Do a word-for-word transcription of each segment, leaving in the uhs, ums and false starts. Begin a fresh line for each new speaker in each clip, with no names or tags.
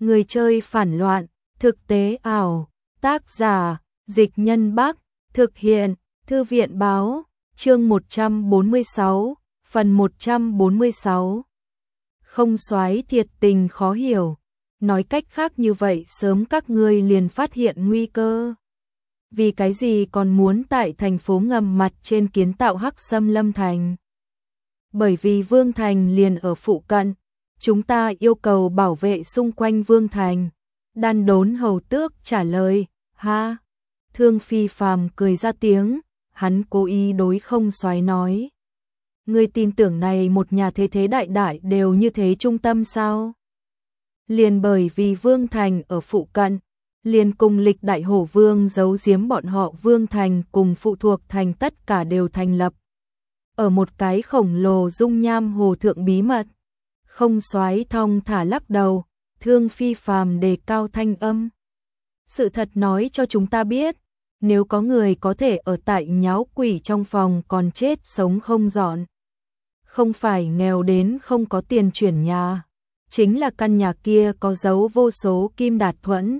Người chơi phản loạn, thực tế ảo, tác giả, Dịch Nhân Bắc, thực hiện, Thư viện Báo, chương một trăm bốn mươi sáu, phần một trăm bốn mươi sáu. Không soái thiệt tình khó hiểu, nói cách khác như vậy sớm các ngươi liền phát hiện nguy cơ. Vì cái gì còn muốn tại thành phố ngầm mặt trên kiến tạo Hắc Xâm Lâm Thành? Bởi vì Vương Thành liền ở phụ cận, chúng ta yêu cầu bảo vệ xung quanh Vương Thành. Đan Đốn Hầu Tước trả lời, ha. Thương Phi Phàm cười ra tiếng, hắn cố ý đối không soái nói. Ngươi tin tưởng này một nhà thế thế đại đại đều như thế trung tâm sao? Liền bởi vì Vương Thành ở phụ cận, liền cùng lịch đại hổ vương giấu giếm bọn họ Vương Thành cùng phụ thuộc thành tất cả đều thành lập. Ở một cái khổng lồ dung nham hồ thượng bí mật, không soái thong thả lắc đầu, Thương Phi Phàm đề cao thanh âm. Sự thật nói cho chúng ta biết, nếu có người có thể ở tại nháo quỷ trong phòng còn chết sống không dọn. Không phải nghèo đến không có tiền chuyển nhà, chính là căn nhà kia có dấu vô số kim đạt thuẫn.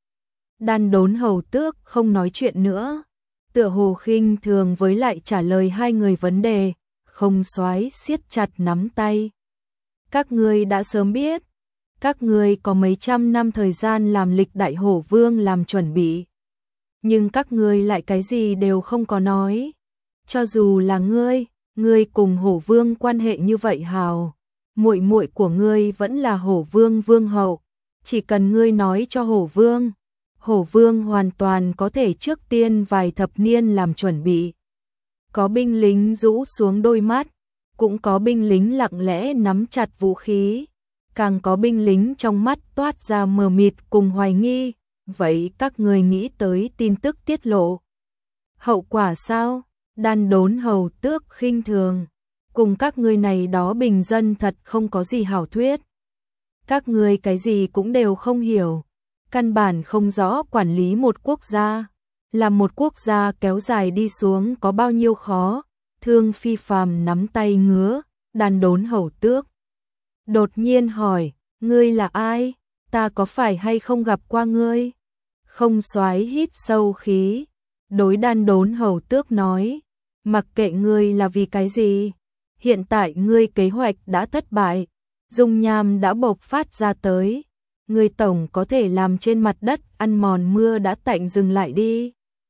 Đan Đốn Hầu Tước không nói chuyện nữa, tựa hồ khinh thường với lại trả lời hai người vấn đề, không soái siết chặt nắm tay. Các ngươi đã sớm biết, các ngươi có mấy trăm năm thời gian làm lịch đại hổ vương làm chuẩn bị. Nhưng các ngươi lại cái gì đều không có nói. Cho dù là ngươi, ngươi cùng hổ vương quan hệ như vậy hào, muội muội của ngươi vẫn là hổ vương vương hậu, chỉ cần ngươi nói cho hổ vương, hổ vương hoàn toàn có thể trước tiên vài thập niên làm chuẩn bị. Có binh lính rũ xuống đôi mắt, cũng có binh lính lặng lẽ nắm chặt vũ khí, càng có binh lính trong mắt toát ra mờ mịt cùng hoài nghi. Vậy các người nghĩ tới tin tức tiết lộ hậu quả sao? Đan Đốn Hầu Tước khinh thường, cùng các ngươi này đó bình dân thật không có gì hảo thuyết. Các ngươi cái gì cũng đều không hiểu, căn bản không rõ quản lý một quốc gia, làm một quốc gia kéo dài đi xuống có bao nhiêu khó. Thương Phi Phàm nắm tay ngứa, Đan Đốn Hầu Tước đột nhiên hỏi, ngươi là ai? Ta có phải hay không gặp qua ngươi? Không soái hít sâu khí, đối Đan Đốn Hầu Tước nói, mặc kệ ngươi là vì cái gì, hiện tại ngươi kế hoạch đã thất bại, dung nham đã bộc phát ra tới, ngươi tổng có thể làm trên mặt đất ăn mòn mưa đã tạnh dừng lại đi.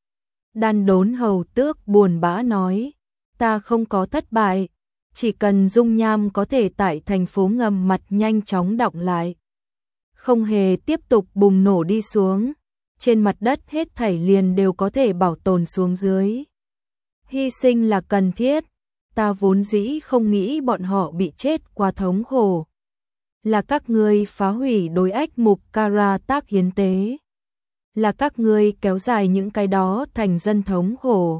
Đan Đốn Hầu Tước buồn bã nói, ta không có thất bại, chỉ cần dung nham có thể tại thành phố ngầm mặt nhanh chóng đọng lại, không hề tiếp tục bùng nổ đi xuống, trên mặt đất hết thảy liền đều có thể bảo tồn xuống dưới. Hy sinh là cần thiết, ta vốn dĩ không nghĩ bọn họ bị chết quá thống khổ. Là các ngươi phá hủy đối ách mục Kara tác hiến tế. Là các ngươi kéo dài những cái đó thành dân thống khổ.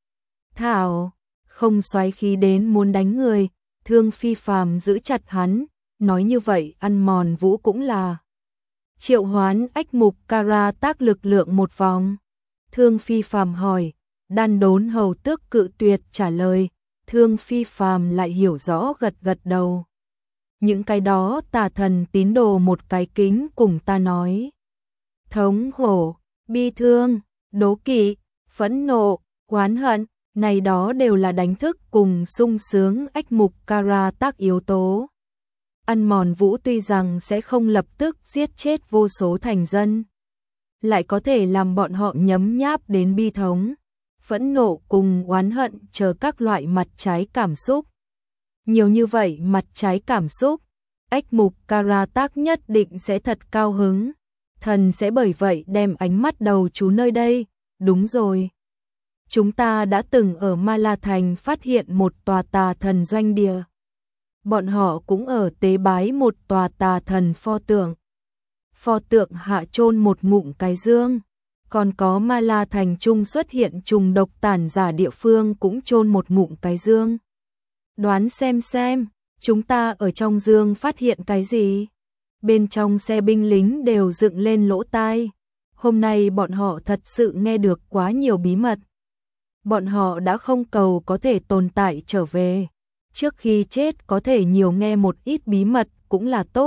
Thảo, không xoáy khí đến muốn đánh người, Thương Phi Phàm giữ chặt hắn, nói như vậy ăn mòn vũ cũng là. Triệu hoán ách mục Kara tác lực lượng một vòng. Thương Phi Phàm hỏi, Đan Đốn Hầu Tước cự tuyệt trả lời, Thương Phi Phàm lại hiểu rõ gật gật đầu. Những cái đó tà thần tín đồ một cái kính cùng ta nói. Thống khổ, bi thương, đố kỵ, phẫn nộ, oán hận, này đó đều là đánh thức cùng sung sướng ách mục Kara tác yếu tố. Ăn mòn vũ tuy rằng sẽ không lập tức giết chết vô số thành dân, lại có thể làm bọn họ nhấm nháp đến bi thống, phẫn nộ cùng oán hận chờ các loại mặt trái cảm xúc. Nhiều như vậy mặt trái cảm xúc, ách mục Kara tác nhất định sẽ thật cao hứng, thần sẽ bởi vậy đem ánh mắt đầu chú nơi đây. Đúng rồi, chúng ta đã từng ở Ma La Thành phát hiện một tòa tà thần doanh địa. Bọn họ cũng ở tế bái một tòa tà thần pho tượng. Pho tượng hạ chôn một ngụm cái dương, còn có Ma La Thành trung xuất hiện trùng độc tàn giả địa phương cũng chôn một ngụm cái dương. Đoán xem xem, chúng ta ở trong dương phát hiện cái gì? Bên trong xe binh lính đều dựng lên lỗ tai. Hôm nay bọn họ thật sự nghe được quá nhiều bí mật. Bọn họ đã không cầu có thể tồn tại trở về. Trước khi chết có thể nhiều nghe một ít bí mật cũng là tốt,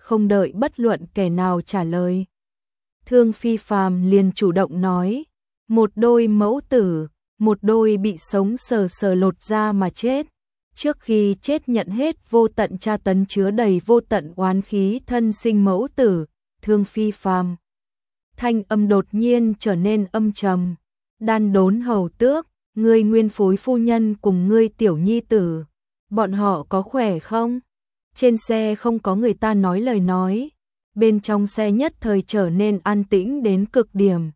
không đợi bất luận kẻ nào trả lời. Thương Phi Phàm liền chủ động nói, một đôi mẫu tử, một đôi bị sống sờ sờ lột ra mà chết. Trước khi chết nhận hết vô tận tra tấn chứa đầy vô tận oán khí thân sinh mẫu tử, Thương Phi Phàm. Thanh âm đột nhiên trở nên âm trầm. Đan Đốn hầu tước, ngươi nguyên phối phu nhân cùng ngươi tiểu nhi tử, bọn họ có khỏe không? Trên xe không có người ta nói lời nói, bên trong xe nhất thời trở nên an tĩnh đến cực điểm.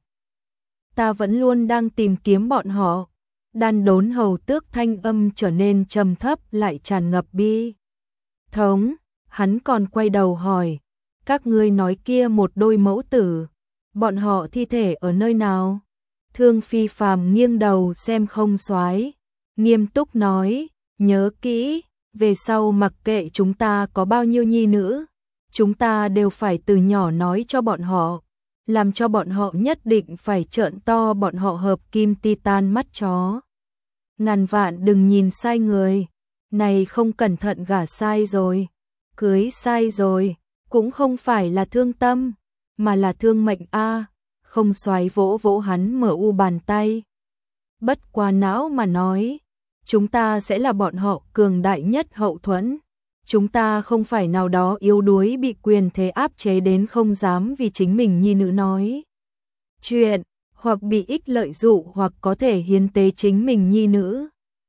Ta vẫn luôn đang tìm kiếm bọn họ. Đan Đốn hầu tước thanh âm trở nên trầm thấp lại tràn ngập bi thống. Hắn còn quay đầu hỏi, các ngươi nói kia một đôi mẫu tử, bọn họ thi thể ở nơi nào? Thương Phi Phàm nghiêng đầu xem Không Soái, nghiêm túc nói, nhớ kỹ, về sau mặc kệ chúng ta có bao nhiêu nhi nữ, chúng ta đều phải từ nhỏ nói cho bọn họ, làm cho bọn họ nhất định phải trợn to bọn họ hợp kim titan mắt chó. Ngàn vạn đừng nhìn sai người, này không cẩn thận gả sai rồi, cưới sai rồi, cũng không phải là thương tâm, mà là thương mệnh a. Không Soái vỗ vỗ hắn mở u bàn tay. Bất quá não mà nói, chúng ta sẽ là bọn họ cường đại nhất hậu thuẫn. Chúng ta không phải nào đó yếu đuối bị quyền thế áp chế đến không dám vì chính mình nhi nữ nói chuyện, hoặc bị ích lợi dụ hoặc có thể hiến tế chính mình nhi nữ.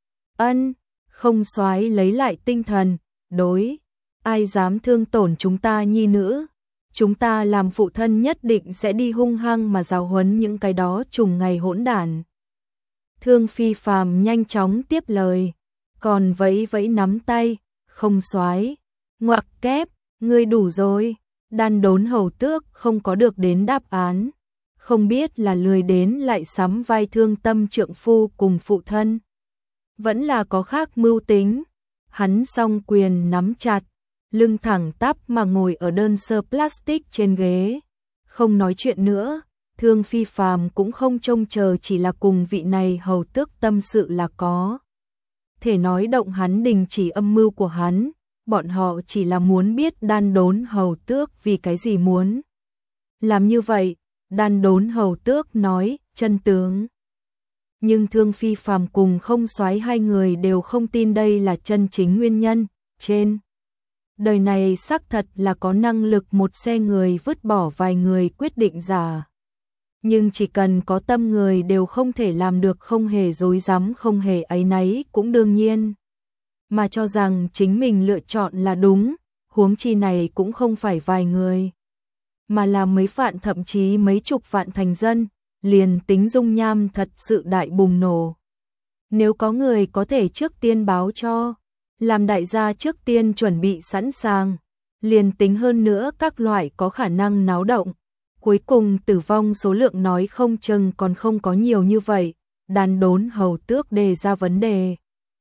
Ân, Không Soái lấy lại tinh thần, đối, ai dám thương tổn chúng ta nhi nữ, chúng ta làm phụ thân nhất định sẽ đi hung hăng mà giáo huấn những cái đó trùng ngày hỗn đản. Thương Phi Phàm nhanh chóng tiếp lời, còn vẫy vẫy nắm tay, Không Soái, ngoặc kép, ngươi đủ rồi. Đan Đốn hầu tước không có được đến đáp án, không biết là lười đến lại sắm vai thương tâm trượng phu cùng phụ thân, vẫn là có khác mưu tính. Hắn song quyền nắm chặt, lưng thẳng tắp mà ngồi ở đơn sơ plastic trên ghế, không nói chuyện nữa. Thương Phi Phàm cũng không trông chờ chỉ là cùng vị này hầu tước tâm sự là có thể nói động hắn đình chỉ âm mưu của hắn, bọn họ chỉ là muốn biết Đan Đốn hầu tước vì cái gì muốn làm như vậy. Đan Đốn hầu tước nói chân tướng, nhưng Thương Phi Phàm cùng Không Soái hai người đều không tin đây là chân chính nguyên nhân. Trên đời này xác thật là có năng lực một xe người vứt bỏ vài người quyết định giả, nhưng chỉ cần có tâm người đều không thể làm được không hề dối rắm không hề áy náy cũng đương nhiên mà cho rằng chính mình lựa chọn là đúng, huống chi này cũng không phải vài người, mà là mấy vạn thậm chí mấy chục vạn thành dân, liền tính dung nham thật sự đại bùng nổ. Nếu có người có thể trước tiên báo cho, làm đại gia trước tiên chuẩn bị sẵn sàng, liền tính hơn nữa các loại có khả năng náo động, cuối cùng tử vong số lượng nói không chừng còn không có nhiều như vậy. Đan Đốn hầu tước đề ra vấn đề,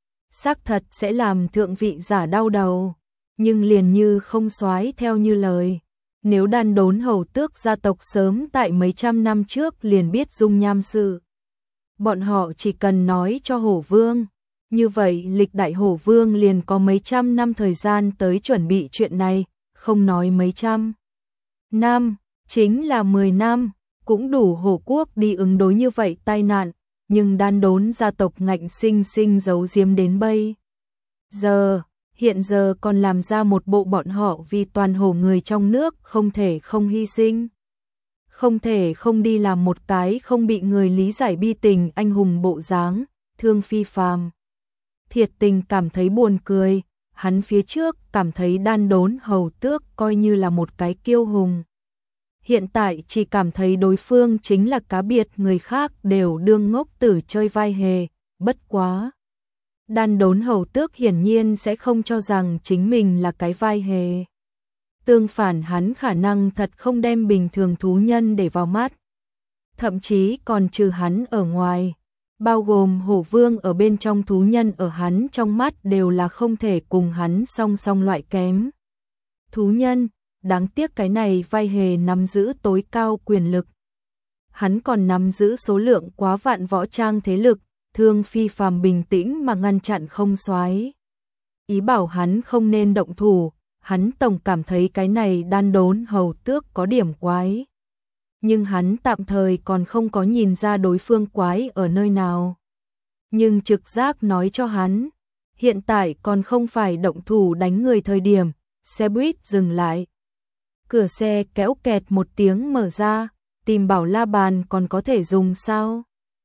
xác thật sẽ làm thượng vị giả đau đầu, nhưng liền như Không Soái theo như lời, nếu Đan Đốn hầu tước gia tộc sớm tại mấy trăm năm trước liền biết dung nham sự, bọn họ chỉ cần nói cho Hổ Vương, như vậy lịch đại Hổ Vương liền có mấy trăm năm thời gian tới chuẩn bị chuyện này, không nói mấy trăm năm, chính là mười năm, cũng đủ Hổ quốc đi ứng đối như vậy tai nạn, nhưng Đan Đốn gia tộc ngạnh sinh sinh giấu giếm đến bây giờ, hiện giờ còn làm ra một bộ bọn họ vì toàn Hổ người trong nước không thể không hy sinh, không thể không đi làm một cái không bị người lý giải bi tình anh hùng bộ dáng. Thương Phi Phàm thiệt tình cảm thấy buồn cười, hắn phía trước cảm thấy Đan Đốn hầu tước coi như là một cái kiêu hùng, hiện tại chỉ cảm thấy đối phương chính là cá biệt người khác đều đương ngốc tử chơi vai hề. Bất quá, Đan Đốn hầu tước hiển nhiên sẽ không cho rằng chính mình là cái vai hề, tương phản hắn khả năng thật không đem bình thường thú nhân để vào mắt, thậm chí còn trừ hắn ở ngoài, bao gồm Hổ Vương ở bên trong thú nhân ở hắn trong mắt đều là không thể cùng hắn song song loại kém thú nhân. Đáng tiếc cái này vai hề nắm giữ tối cao quyền lực, hắn còn nắm giữ số lượng quá vạn võ trang thế lực. Thương Phi Phàm bình tĩnh mà ngăn chặn Không Soái, ý bảo hắn không nên động thủ, hắn tổng cảm thấy cái này đan đốn hầu tước có điểm quái. Nhưng hắn tạm thời còn không có nhìn ra đối phương quái ở nơi nào. Nhưng trực giác nói cho hắn, hiện tại còn không phải động thủ đánh người thời điểm, xe buýt dừng lại. Cửa xe kéo kẹt một tiếng mở ra, tìm bảo la bàn còn có thể dùng sao?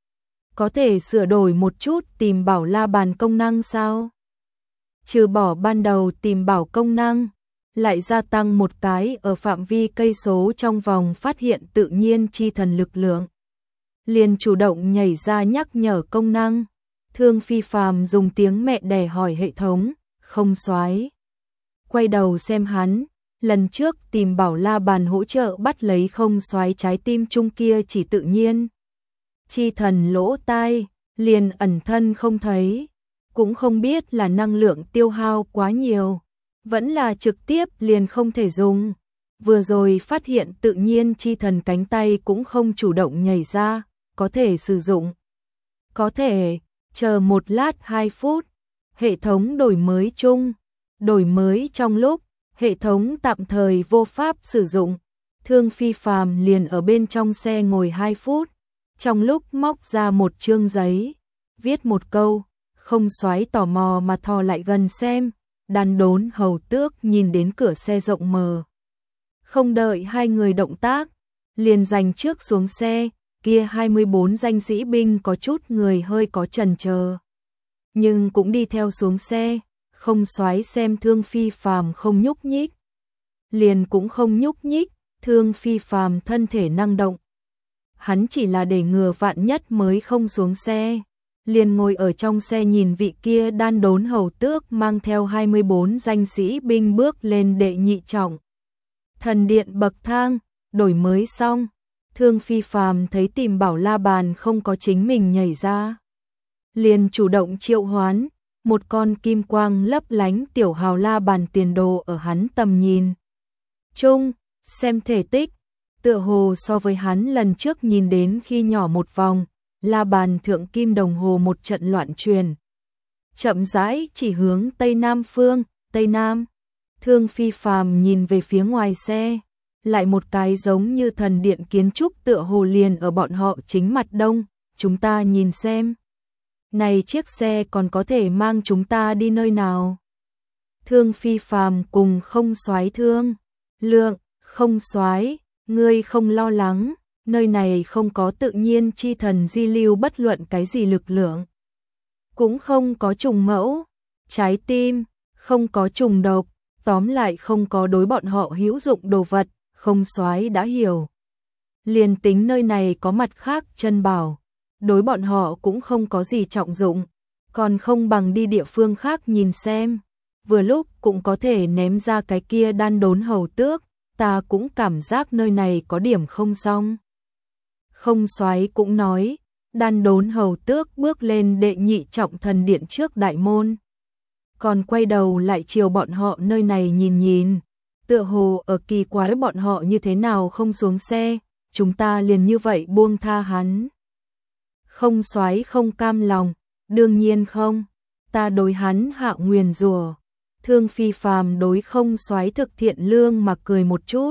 Có thể sửa đổi một chút tìm bảo la bàn công năng sao? Trừ bỏ ban đầu tìm bảo công năng, lại gia tăng một cái ở phạm vi cây số trong vòng phát hiện tự nhiên chi thần lực lượng. Liền chủ động nhảy ra nhắc nhở công năng. Thương Phi Phàm dùng tiếng mẹ đẻ hỏi hệ thống, không soái. Quay đầu xem hắn, lần trước tìm bảo la bàn hỗ trợ bắt lấy không soái trái tim chung kia chỉ tự nhiên. Chi thần lỗ tai, liền ẩn thân không thấy, cũng không biết là năng lượng tiêu hao quá nhiều, vẫn là trực tiếp liền không thể dùng. Vừa rồi phát hiện tự nhiên chi thần cánh tay cũng không chủ động nhảy ra, có thể sử dụng. Có thể, chờ một lát hai phút, hệ thống đổi mới chung, đổi mới trong lúc, hệ thống tạm thời vô pháp sử dụng. Thương Phi Phàm liền ở bên trong xe ngồi hai phút, trong lúc móc ra một chương giấy, viết một câu, không soái tò mò mà thò lại gần xem, đan đốn hầu tước nhìn đến cửa xe rộng mở. Không đợi hai người động tác, liền giành trước xuống xe, kia hai mươi bốn danh sĩ binh có chút người hơi có chần chờ, nhưng cũng đi theo xuống xe, không soái xem Thương Phi Phàm không nhúc nhích, liền cũng không nhúc nhích. Thương Phi Phàm thân thể năng động, hắn chỉ là để ngừa vạn nhất mới không xuống xe, liền ngồi ở trong xe nhìn vị kia đan đốn hầu tước mang theo hai mươi bốn danh sĩ binh bước lên đệ nhị trọng thần điện bậc thang. Đổi mới xong, Thương Phi Phàm thấy tìm bảo la bàn không có chính mình nhảy ra, liền chủ động triệu hoán một con kim quang lấp lánh tiểu hào la bàn tiền đồ ở hắn tầm nhìn chung, xem thể tích, tựa hồ so với hắn lần trước nhìn đến khi nhỏ một vòng, la bàn thượng kim đồng hồ một trận loạn truyền. Chậm rãi chỉ hướng tây nam phương, tây nam. Thương Phi Phàm nhìn về phía ngoài xe, lại một cái giống như thần điện kiến trúc tựa hồ liền ở bọn họ chính mặt đông, chúng ta nhìn xem. Này chiếc xe còn có thể mang chúng ta đi nơi nào? Thương Phi Phàm cùng không soái thương lượng, không soái, ngươi không lo lắng, nơi này không có tự nhiên chi thần di lưu bất luận cái gì lực lượng. Cũng không có trùng mẫu, trái tim, không có trùng độc, tóm lại không có đối bọn họ hữu dụng đồ vật, không soái đã hiểu. Liền tính nơi này có mặt khác chân bảo, đối bọn họ cũng không có gì trọng dụng, còn không bằng đi địa phương khác nhìn xem. Vừa lúc cũng có thể ném ra cái kia đan đốn hầu tước, ta cũng cảm giác nơi này có điểm không xong. Không soái cũng nói, đan đốn hầu tước bước lên đệ nhị trọng thần điện trước đại môn. Còn quay đầu lại chiều bọn họ nơi này nhìn nhìn, tựa hồ ở kỳ quái bọn họ như thế nào không xuống xe, chúng ta liền như vậy buông tha hắn. Không soái không cam lòng, đương nhiên không, ta đối hắn hạ nguyền rủa. Thương Phi Phàm đối không soái thực thiện lương mà cười một chút.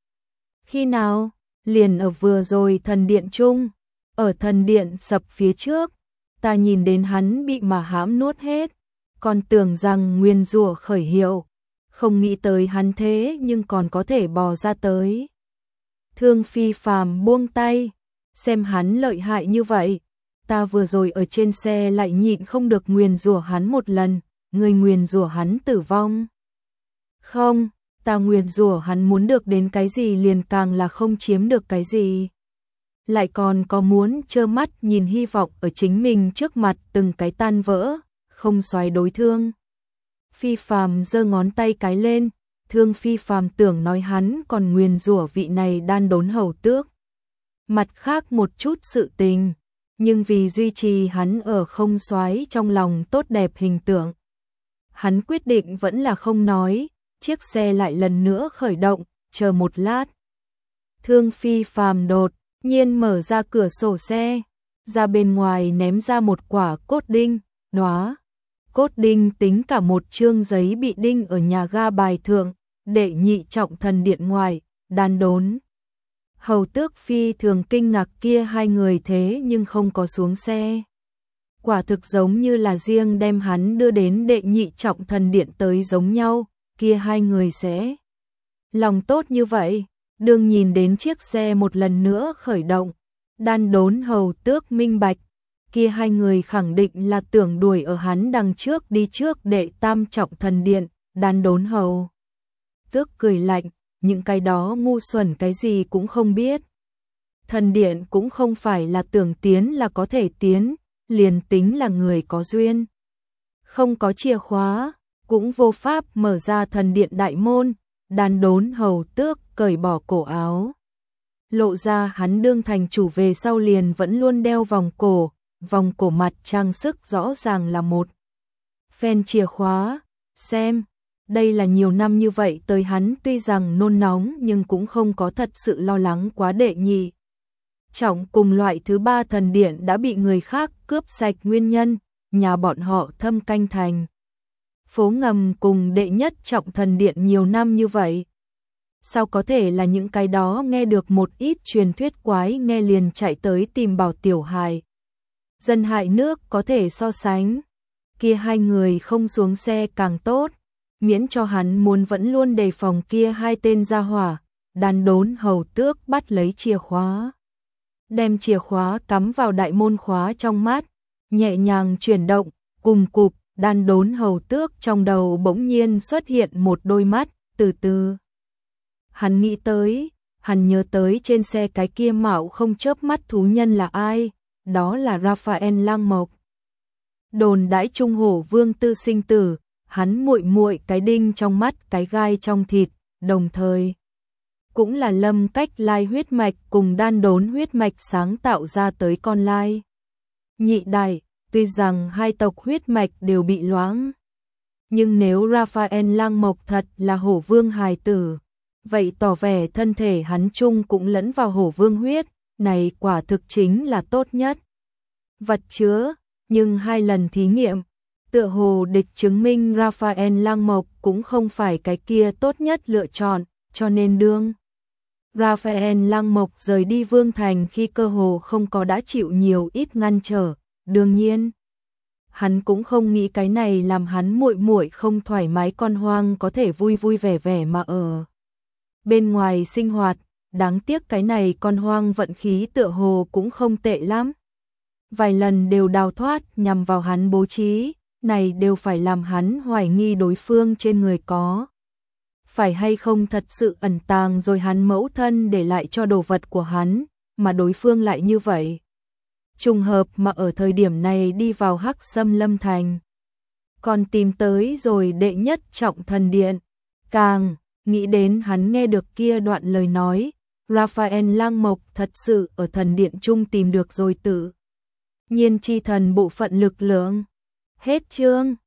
Khi nào? Liền ở vừa rồi thần điện chung, ở thần điện sập phía trước, ta nhìn đến hắn bị mà hãm nuốt hết, còn tưởng rằng nguyền rủa khởi hiệu, không nghĩ tới hắn thế nhưng còn có thể bò ra tới. Thương Phi Phàm buông tay, xem hắn lợi hại như vậy, ta vừa rồi ở trên xe lại nhịn không được nguyền rủa hắn một lần, người nguyền rủa hắn tử vong. Không, ta nguyền rủa hắn muốn được đến cái gì liền càng là không chiếm được cái gì. Lại còn có muốn trơ mắt nhìn hy vọng ở chính mình trước mặt từng cái tan vỡ, không soái đối thương. Phi Phàm giơ ngón tay cái lên, Thương Phi Phàm tưởng nói hắn còn nguyền rủa vị này đan đốn hầu tước. Mặt khác một chút sự tình, nhưng vì duy trì hắn ở không soái trong lòng tốt đẹp hình tượng, hắn quyết định vẫn là không nói. Chiếc xe lại lần nữa khởi động, chờ một lát. Thương Phi Phàm đột nhiên mở ra cửa sổ xe, ra bên ngoài ném ra một quả cốt đinh, đóa cốt đinh tính cả một chương giấy bị đinh ở nhà ga bài thượng, đệ nhị trọng thần điện ngoài, Đan Đốn. Hầu Tước phi thường kinh ngạc kia hai người thế nhưng không có xuống xe. Quả thực giống như là riêng đem hắn đưa đến đệ nhị trọng thần điện tới giống nhau, kia hai người sẽ lòng tốt như vậy. Đương nhìn đến chiếc xe một lần nữa khởi động, Đan Đốn Hầu Tước minh bạch, kia hai người khẳng định là tưởng đuổi ở hắn đằng trước đi trước đệ tam trọng thần điện. Đan Đốn Hầu Tước cười lạnh, những cái đó ngu xuẩn cái gì cũng không biết. Thần điện cũng không phải là tưởng tiến là có thể tiến, liền tính là người có duyên. Không có chìa khóa, cũng vô pháp mở ra thần điện đại môn. Đan Đốn Hầu Tước cởi bỏ cổ áo, lộ ra hắn đương thành chủ về sau liền vẫn luôn đeo vòng cổ, vòng cổ mặt trang sức rõ ràng là một phen chìa khóa. Xem, đây là nhiều năm như vậy tới hắn tuy rằng nôn nóng nhưng cũng không có thật sự lo lắng quá đệ nhị trọng cùng loại thứ ba thần điện đã bị người khác cướp sạch nguyên nhân, nhà bọn họ thâm canh thành phố ngầm cùng đệ nhất trọng thần điện nhiều năm như vậy. Sao có thể là những cái đó nghe được một ít truyền thuyết quái nghe liền chạy tới tìm bảo tiểu hài dân hại nước có thể so sánh. Kia hai người không xuống xe càng tốt, miễn cho hắn muốn vẫn luôn đề phòng kia hai tên gia hỏa. Đan Đốn Hầu Tước bắt lấy chìa khóa, đem chìa khóa cắm vào đại môn khóa trong mắt, nhẹ nhàng chuyển động, cùng cụp. Đan Đốn Hầu Tước trong đầu bỗng nhiên xuất hiện một đôi mắt, từ từ. Hắn nghĩ tới, hắn nhớ tới trên xe cái kia mạo không chớp mắt thú nhân là ai, đó là Raphael Lang Mộc. Đồn đãi Trung Hổ Vương tư sinh tử, hắn muội muội cái đinh trong mắt cái gai trong thịt, đồng thời cũng là Lâm Cách Lai huyết mạch cùng Đan Đốn huyết mạch sáng tạo ra tới con lai. Nhị đại, tuy rằng hai tộc huyết mạch đều bị loãng, nhưng nếu Raphael Lang Mộc thật là Hổ Vương hài tử, vậy tỏ vẻ thân thể hắn chung cũng lẫn vào Hổ Vương huyết, này quả thực chính là tốt nhất vật chứa. Nhưng hai lần thí nghiệm, tựa hồ địch chứng minh Raphael Lang Mộc cũng không phải cái kia tốt nhất lựa chọn, cho nên đương Raphael Lang Mộc rời đi Vương Thành khi cơ hồ không có đã chịu nhiều ít ngăn trở. Đương nhiên, hắn cũng không nghĩ cái này làm hắn muội muội không thoải mái con hoang có thể vui vui vẻ vẻ mà ở bên ngoài sinh hoạt. Đáng tiếc cái này con hoang vận khí tựa hồ cũng không tệ lắm, vài lần đều đào thoát nhằm vào hắn bố trí, này đều phải làm hắn hoài nghi đối phương trên người có phải hay không thật sự ẩn tàng rồi hắn mẫu thân để lại cho đồ vật của hắn, mà đối phương lại như vậy. Trùng hợp mà ở thời điểm này đi vào Hắc Sâm Lâm Thành, còn tìm tới rồi đệ nhất trọng thần điện. Càng nghĩ đến hắn nghe được kia đoạn lời nói, Raphael Lang Mộc thật sự ở thần điện chung tìm được rồi tự nhiên chi thần bộ phận lực lượng. Hết chương.